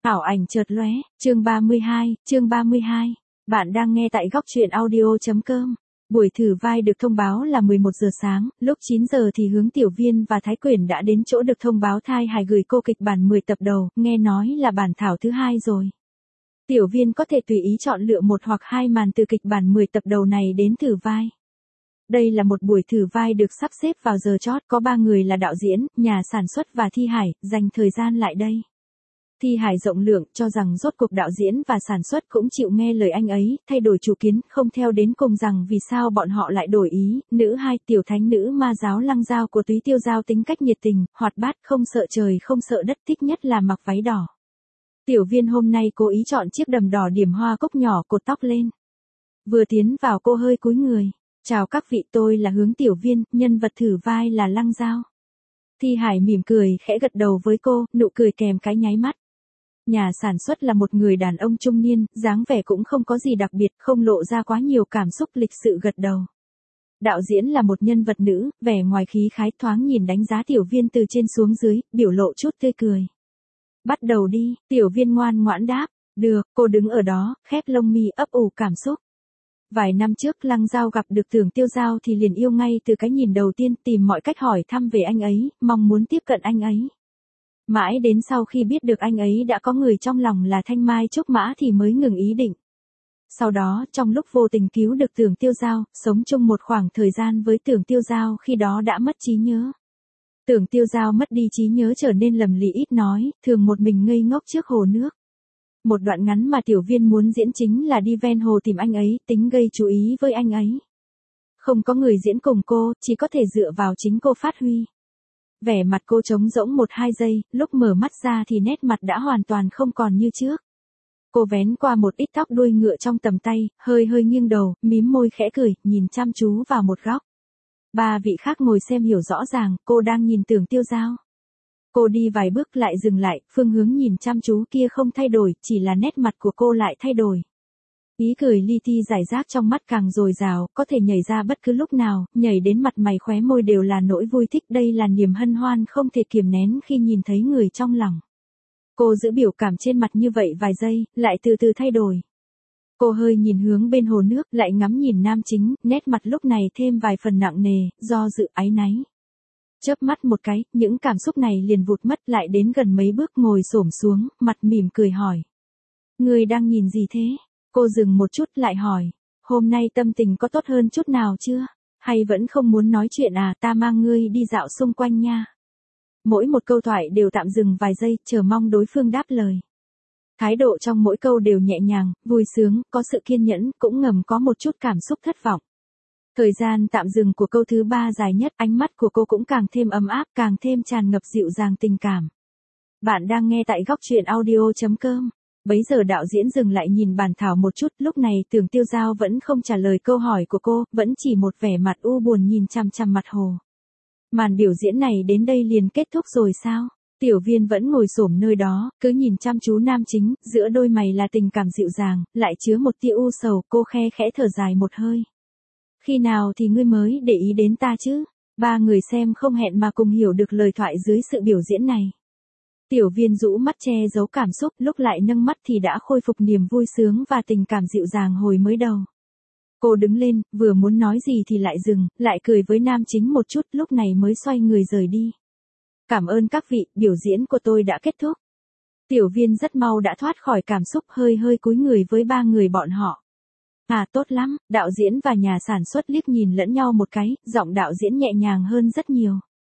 Ảo ảnh chợt lóe, chương 32. Bạn đang nghe tại góc truyện audio.com. Buổi thử vai được thông báo là 11 giờ sáng, lúc 9 giờ thì Hướng Tiểu Viên và Thái Quyển đã đến chỗ được thông báo Thai Hải gửi cô kịch bản 10 tập đầu, nghe nói là bản thảo thứ 2 rồi. Tiểu Viên có thể tùy ý chọn lựa một hoặc hai màn từ kịch bản 10 tập đầu này đến thử vai. Đây là một buổi thử vai được sắp xếp vào giờ chót, có 3 người là đạo diễn, nhà sản xuất và Thi Hải, dành thời gian lại đây. Thi Hải rộng lượng, cho rằng rốt cuộc đạo diễn và sản xuất cũng chịu nghe lời anh ấy, thay đổi chủ kiến, không theo đến cùng rằng vì sao bọn họ lại đổi ý. Nữ hai, tiểu thánh nữ ma giáo Lăng Giao của Túy Tiêu Giao tính cách nhiệt tình, hoạt bát, không sợ trời không sợ đất, thích nhất là mặc váy đỏ. Tiểu Viên hôm nay cố ý chọn chiếc đầm đỏ điểm hoa cúc nhỏ, cột tóc lên. Vừa tiến vào cô hơi cúi người. Chào các vị, tôi là Hướng Tiểu Viên, nhân vật thử vai là Lăng Giao. Thi Hải mỉm cười khẽ gật đầu với cô, nụ cười kèm cái nháy mắt. Nhà sản xuất là một người đàn ông trung niên, dáng vẻ cũng không có gì đặc biệt, không lộ ra quá nhiều cảm xúc, lịch sự gật đầu. Đạo diễn là một nhân vật nữ, vẻ ngoài khí khái, thoáng nhìn đánh giá Tiểu Viên từ trên xuống dưới, biểu lộ chút tươi cười. Bắt đầu đi, Tiểu Viên ngoan ngoãn đáp. Được, cô đứng ở đó, khép lông mi ấp ủ cảm xúc. Vài năm trước Lăng Giao gặp được Tưởng Tiêu Giao thì liền yêu ngay từ cái nhìn đầu tiên, tìm mọi cách hỏi thăm về anh ấy, mong muốn tiếp cận anh ấy. Mãi đến sau khi biết được anh ấy đã có người trong lòng là Thanh Mai Trúc Mã thì mới ngừng ý định. Sau đó, trong lúc vô tình cứu được Tưởng Tiêu Giao, sống chung một khoảng thời gian với Tưởng Tiêu Giao khi đó đã mất trí nhớ. Tưởng Tiêu Giao mất đi trí nhớ trở nên lầm lì ít nói, thường một mình ngây ngốc trước hồ nước. Một đoạn ngắn mà Tiểu Viên muốn diễn chính là đi ven hồ tìm anh ấy, tính gây chú ý với anh ấy. Không có người diễn cùng cô, chỉ có thể dựa vào chính cô phát huy. Vẻ mặt cô trống rỗng 1-2 giây, lúc mở mắt ra thì nét mặt đã hoàn toàn không còn như trước. Cô vén qua một ít tóc đuôi ngựa trong tầm tay, hơi nghiêng đầu, mím môi khẽ cười, nhìn chăm chú vào một góc. 3 vị khác ngồi xem hiểu rõ ràng, cô đang nhìn Tưởng Tiêu Giao. Cô đi vài bước lại dừng lại, phương hướng nhìn chăm chú kia không thay đổi, chỉ là nét mặt của cô lại thay đổi. Ý cười li ti rải rác trong mắt càng dồi dào, có thể nhảy ra bất cứ lúc nào, nhảy đến mặt mày khóe môi đều là nỗi vui thích, đây là niềm hân hoan không thể kiềm nén khi nhìn thấy người trong lòng. Cô giữ biểu cảm trên mặt như vậy vài giây, lại từ từ thay đổi. Cô hơi nhìn hướng bên hồ nước, lại ngắm nhìn nam chính, nét mặt lúc này thêm vài phần nặng nề, do dự áy náy. Chớp mắt một cái, những cảm xúc này liền vụt mất, lại đến gần mấy bước ngồi xổm xuống, mặt mỉm cười hỏi. Người đang nhìn gì thế? Cô dừng một chút lại hỏi. Hôm nay tâm tình có tốt hơn chút nào chưa? Hay vẫn không muốn nói chuyện à, ta mang ngươi đi dạo xung quanh nha. Mỗi một câu thoại đều tạm dừng vài giây, chờ mong đối phương đáp lời. Thái độ trong mỗi câu đều nhẹ nhàng, vui sướng, có sự kiên nhẫn, cũng ngầm có một chút cảm xúc thất vọng. Thời gian tạm dừng của câu thứ 3 dài nhất, ánh mắt của cô cũng càng thêm ấm áp, càng thêm tràn ngập dịu dàng tình cảm. Bạn đang nghe tại góc truyện audio.com. Bấy giờ đạo diễn dừng lại nhìn bản thảo một chút, lúc này Tưởng Tiêu Giao vẫn không trả lời câu hỏi của cô, vẫn chỉ một vẻ mặt u buồn nhìn chằm chằm mặt hồ. Màn biểu diễn này đến đây liền kết thúc rồi sao? Tiểu Viên vẫn ngồi xổm nơi đó, cứ nhìn chăm chú nam chính, giữa đôi mày là tình cảm dịu dàng, lại chứa một tia u sầu, cô khe khẽ thở dài một hơi. Khi nào thì ngươi mới để ý đến ta chứ? 3 người xem không hẹn mà cùng hiểu được lời thoại dưới sự biểu diễn này. Tiểu Viên rũ mắt che giấu cảm xúc, lúc lại nâng mắt thì đã khôi phục niềm vui sướng và tình cảm dịu dàng hồi mới đầu. Cô đứng lên, vừa muốn nói gì thì lại dừng, lại cười với nam chính một chút, lúc này mới xoay người rời đi. Cảm ơn các vị, biểu diễn của tôi đã kết thúc. Tiểu Viên rất mau đã thoát khỏi cảm xúc, hơi cúi người với 3 người bọn họ. À tốt lắm, đạo diễn và nhà sản xuất liếc nhìn lẫn nhau một cái, giọng đạo diễn nhẹ nhàng hơn rất nhiều.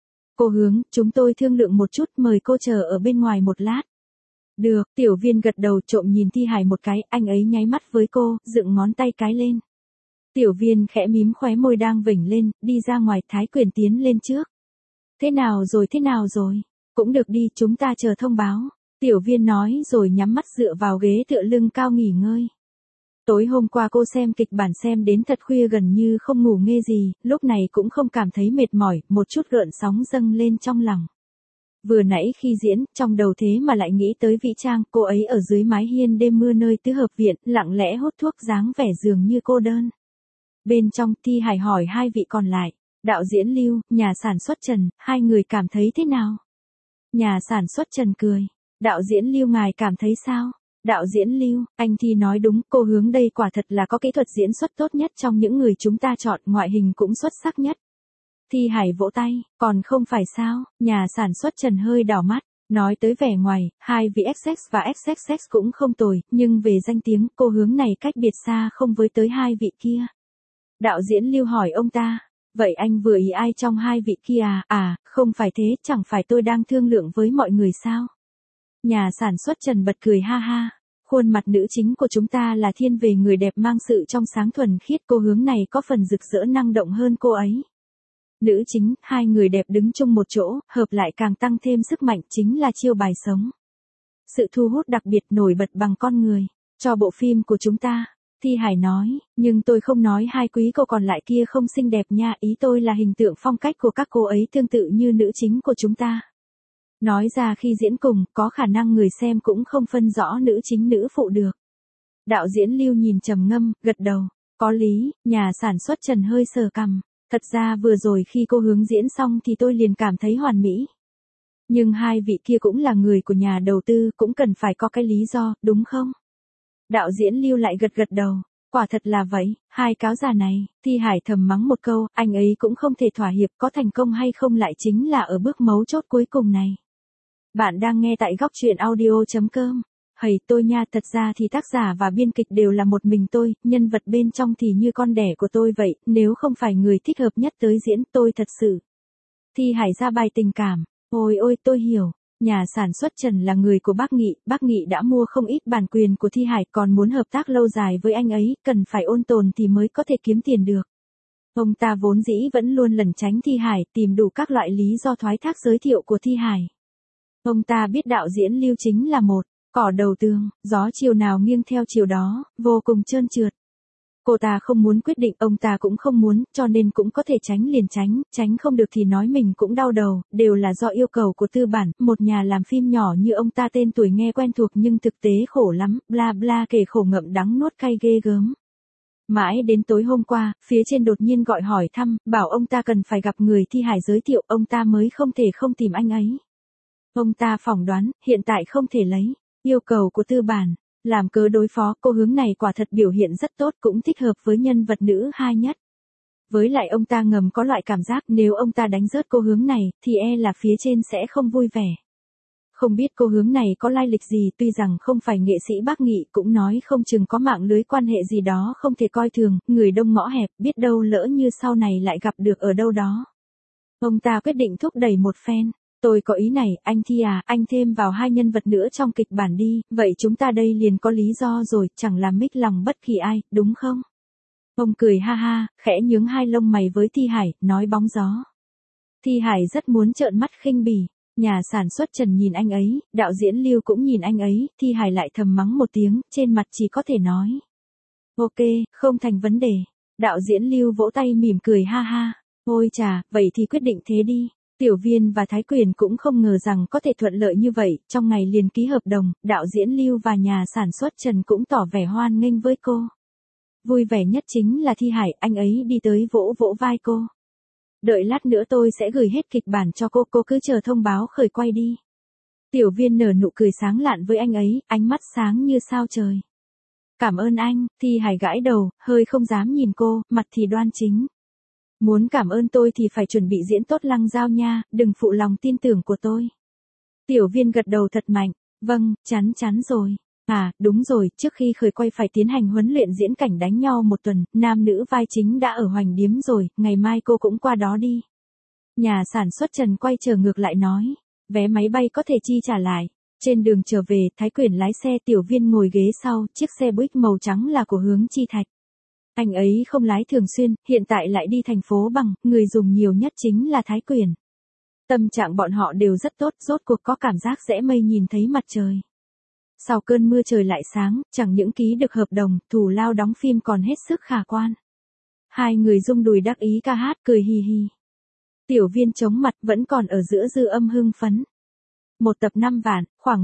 Cô Hướng, chúng tôi thương lượng một chút, mời cô chờ ở bên ngoài một lát. Được, Tiểu Viên gật đầu, trộm nhìn Thi Hải một cái, anh ấy nháy mắt với cô, dựng ngón tay cái lên. Tiểu Viên khẽ mím khóe môi đang vểnh lên, đi ra ngoài, Thái Quyển tiến lên trước. Thế nào rồi? Cũng được đi, chúng ta chờ thông báo. Tiểu Viên nói rồi nhắm mắt dựa vào ghế tựa lưng cao nghỉ ngơi. Tối hôm qua cô xem kịch bản xem đến thật khuya gần như không ngủ nghe gì, lúc này cũng không cảm thấy mệt mỏi, một chút gợn sóng dâng lên trong lòng. Vừa nãy khi diễn, trong đầu thế mà lại nghĩ tới Vĩ Trang, cô ấy ở dưới mái hiên đêm mưa nơi tứ hợp viện, lặng lẽ hút thuốc dáng vẻ dường như cô đơn. Bên trong, Thi Hải hỏi 2 vị còn lại, đạo diễn Lưu, nhà sản xuất Trần, 2 người cảm thấy thế nào? Nhà sản xuất Trần cười. Đạo diễn Lưu ngài cảm thấy sao? Đạo diễn Lưu, anh Thi nói đúng, cô Hướng đây quả thật là có kỹ thuật diễn xuất tốt nhất trong những người chúng ta chọn, ngoại hình cũng xuất sắc nhất. Thi Hải vỗ tay, còn không phải sao, nhà sản xuất Trần hơi đảo mắt, nói tới vẻ ngoài, hai vị XX và XXX cũng không tồi, nhưng về danh tiếng, cô Hướng này cách biệt xa không với tới hai vị kia. Đạo diễn Lưu hỏi ông ta, vậy anh vừa ý ai trong hai vị kia à? À, không phải thế, chẳng phải tôi đang thương lượng với mọi người sao? Nhà sản xuất Trần bật cười ha ha. Khuôn mặt nữ chính của chúng ta là thiên về người đẹp mang sự trong sáng thuần khiết, cô Hướng này có phần rực rỡ năng động hơn cô ấy. Nữ chính, hai người đẹp đứng chung một chỗ, hợp lại càng tăng thêm sức mạnh, chính là chiêu bài sống. Sự thu hút đặc biệt nổi bật bằng con người, cho bộ phim của chúng ta. Thi Hải nói, nhưng tôi không nói hai quý cô còn lại kia không xinh đẹp nha, ý tôi là hình tượng phong cách của các cô ấy tương tự như nữ chính của chúng ta. Nói ra khi diễn cùng, có khả năng người xem cũng không phân rõ nữ chính nữ phụ được. Đạo diễn Lưu nhìn trầm ngâm, gật đầu, có lý, nhà sản xuất Trần hơi sờ cằm. Thật ra vừa rồi khi cô Hướng diễn xong thì tôi liền cảm thấy hoàn mỹ. Nhưng hai vị kia cũng là người của nhà đầu tư, cũng cần phải có cái lý do, đúng không? Đạo diễn Lưu lại gật gật đầu, quả thật là vậy, hai cáo già này. Thi Hải thầm mắng một câu, anh ấy cũng không thể thỏa hiệp, có thành công hay không lại chính là ở bước mấu chốt cuối cùng này. Bạn đang nghe tại góc truyện audio.com. Hầy tôi nha, thật ra thì tác giả và biên kịch đều là một mình tôi, nhân vật bên trong thì như con đẻ của tôi vậy, nếu không phải người thích hợp nhất tới diễn tôi thật sự. Thi Hải ra bài tình cảm, ôi ôi tôi hiểu, nhà sản xuất Trần là người của bác Nghị đã mua không ít bản quyền của Thi Hải, còn muốn hợp tác lâu dài với anh ấy, cần phải ôn tồn thì mới có thể kiếm tiền được. Ông ta vốn dĩ vẫn luôn lẩn tránh Thi Hải, tìm đủ các loại lý do thoái thác giới thiệu của Thi Hải. Ông ta biết đạo diễn Lưu chính là một cỏ đầu tường, gió chiều nào nghiêng theo chiều đó, vô cùng trơn trượt. Cô ta không muốn quyết định, ông ta cũng không muốn, cho nên cũng có thể tránh liền tránh không được thì nói mình cũng đau đầu, đều là do yêu cầu của tư bản, một nhà làm phim nhỏ như ông ta tên tuổi nghe quen thuộc nhưng thực tế khổ lắm, bla bla kể khổ ngậm đắng nuốt cay ghê gớm. Mãi đến tối hôm qua, phía trên đột nhiên gọi hỏi thăm, bảo ông ta cần phải gặp người Thi Hải giới thiệu, ông ta mới không thể không tìm anh ấy. Ông ta phỏng đoán, hiện tại không thể lấy yêu cầu của tư bản làm cớ đối phó, cô Hướng này quả thật biểu hiện rất tốt, cũng thích hợp với nhân vật nữ hai nhất. Với lại ông ta ngầm có loại cảm giác nếu ông ta đánh rớt cô Hướng này, thì là phía trên sẽ không vui vẻ. Không biết cô Hướng này có lai lịch gì, tuy rằng không phải nghệ sĩ bác Nghị, cũng nói không chừng có mạng lưới quan hệ gì đó không thể coi thường, người đông ngõ hẹp, biết đâu lỡ như sau này lại gặp được ở đâu đó. Ông ta quyết định thúc đẩy một phen. Tôi có ý này, anh Thi à, anh thêm vào hai nhân vật nữa trong kịch bản đi, vậy chúng ta đây liền có lý do rồi, chẳng làm mích lòng bất kỳ ai, đúng không? Ông cười ha ha, khẽ nhướng hai lông mày với Thi Hải, nói bóng gió. Thi Hải rất muốn trợn mắt khinh bỉ, nhà sản xuất Trần nhìn anh ấy, đạo diễn Lưu cũng nhìn anh ấy, Thi Hải lại thầm mắng một tiếng, trên mặt chỉ có thể nói. Ok, không thành vấn đề. Đạo diễn Lưu vỗ tay mỉm cười ha ha, ôi chà, vậy thì quyết định thế đi. Tiểu Viên và Thái Quyền cũng không ngờ rằng có thể thuận lợi như vậy, trong ngày liền ký hợp đồng, đạo diễn Lưu và nhà sản xuất Trần cũng tỏ vẻ hoan nghênh với cô. Vui vẻ nhất chính là Thi Hải, anh ấy đi tới vỗ vỗ vai cô. Đợi lát nữa tôi sẽ gửi hết kịch bản cho cô cứ chờ thông báo khởi quay đi. Tiểu Viên nở nụ cười sáng lạn với anh ấy, ánh mắt sáng như sao trời. Cảm ơn anh, Thi Hải gãi đầu, hơi không dám nhìn cô, mặt thì đoan chính. Muốn cảm ơn tôi thì phải chuẩn bị diễn tốt lăng dao nha, đừng phụ lòng tin tưởng của tôi. Tiểu Viên gật đầu thật mạnh, vâng, chắn rồi. À, đúng rồi, trước khi khởi quay phải tiến hành huấn luyện diễn cảnh đánh nhau một tuần, nam nữ vai chính đã ở Hoành Điếm rồi, ngày mai cô cũng qua đó đi. Nhà sản xuất Trần quay trở ngược lại nói, vé máy bay có thể chi trả lại. Trên đường trở về, Thái Quyền lái xe, Tiểu Viên ngồi ghế sau, chiếc xe Buick màu trắng là của Hướng Chi Thạch. Anh ấy không lái thường xuyên, hiện tại lại đi thành phố bằng, người dùng nhiều nhất chính là Thái Quyền. Tâm trạng bọn họ đều rất tốt, rốt cuộc có cảm giác rẽ mây nhìn thấy mặt trời. Sau cơn mưa trời lại sáng, chẳng những ký được hợp đồng, thù lao đóng phim còn hết sức khả quan. Hai người rung đùi đắc ý ca hát cười hì hì. Tiểu Viên chống mặt vẫn còn ở giữa dư âm hưng phấn. Một tập 5 vạn, khoảng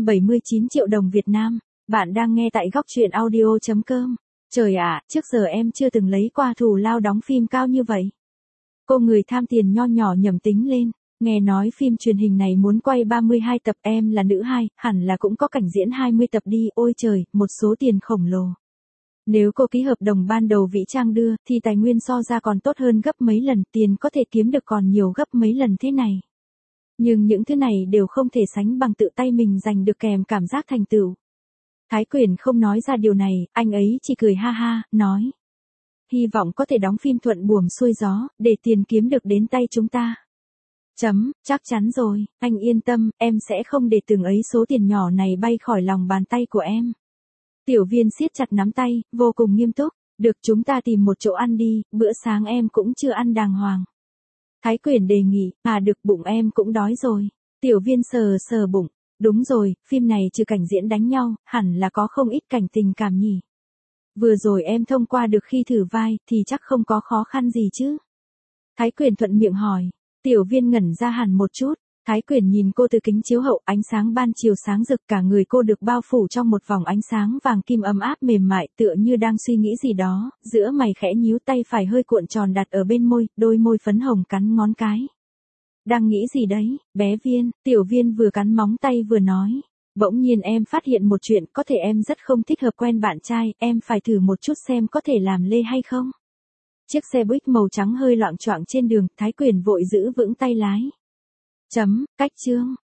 179 triệu đồng Việt Nam. Bạn đang nghe tại góc truyện audio.com. Trời ạ, trước giờ em chưa từng lấy qua thù lao đóng phim cao như vậy. Cô người tham tiền nho nhỏ nhẩm tính lên. Nghe nói phim truyền hình này muốn quay 32 tập, em là nữ hai, hẳn là cũng có cảnh diễn 20 tập đi, ôi trời, một số tiền khổng lồ. Nếu cô ký hợp đồng ban đầu Vĩ Trang đưa, thì tài nguyên so ra còn tốt hơn gấp mấy lần, tiền có thể kiếm được còn nhiều gấp mấy lần thế này. Nhưng những thứ này đều không thể sánh bằng tự tay mình giành được kèm cảm giác thành tựu. Thái Quyển không nói ra điều này, anh ấy chỉ cười ha ha, nói. Hy vọng có thể đóng phim thuận buồm xuôi gió, để tiền kiếm được đến tay chúng ta. Chắc chắn rồi, anh yên tâm, em sẽ không để từng ấy số tiền nhỏ này bay khỏi lòng bàn tay của em. Tiểu Viên siết chặt nắm tay, vô cùng nghiêm túc. Được, chúng ta tìm một chỗ ăn đi, bữa sáng em cũng chưa ăn đàng hoàng. Thái Quyển đề nghị, được, bụng em cũng đói rồi. Tiểu Viên sờ sờ bụng. Đúng rồi, phim này trừ cảnh diễn đánh nhau, hẳn là có không ít cảnh tình cảm nhỉ. Vừa rồi em thông qua được khi thử vai, thì chắc không có khó khăn gì chứ. Thái Quyển thuận miệng hỏi. Tiểu Viên ngẩn ra hẳn một chút. Thái Quyển nhìn cô từ kính chiếu hậu, ánh sáng ban chiều sáng rực, cả người cô được bao phủ trong một vòng ánh sáng vàng kim ấm áp mềm mại, tựa như đang suy nghĩ gì đó, giữa mày khẽ nhíu, tay phải hơi cuộn tròn đặt ở bên môi, đôi môi phấn hồng cắn ngón cái. Đang nghĩ gì đấy, bé Viên? Tiểu Viên vừa cắn móng tay vừa nói. Bỗng nhiên em phát hiện một chuyện, có thể em rất không thích hợp quen bạn trai, em phải thử một chút xem có thể làm lê hay không. Chiếc xe Buick màu trắng hơi loạng choạng trên đường, Thái Quyển vội giữ vững tay lái. Cách chương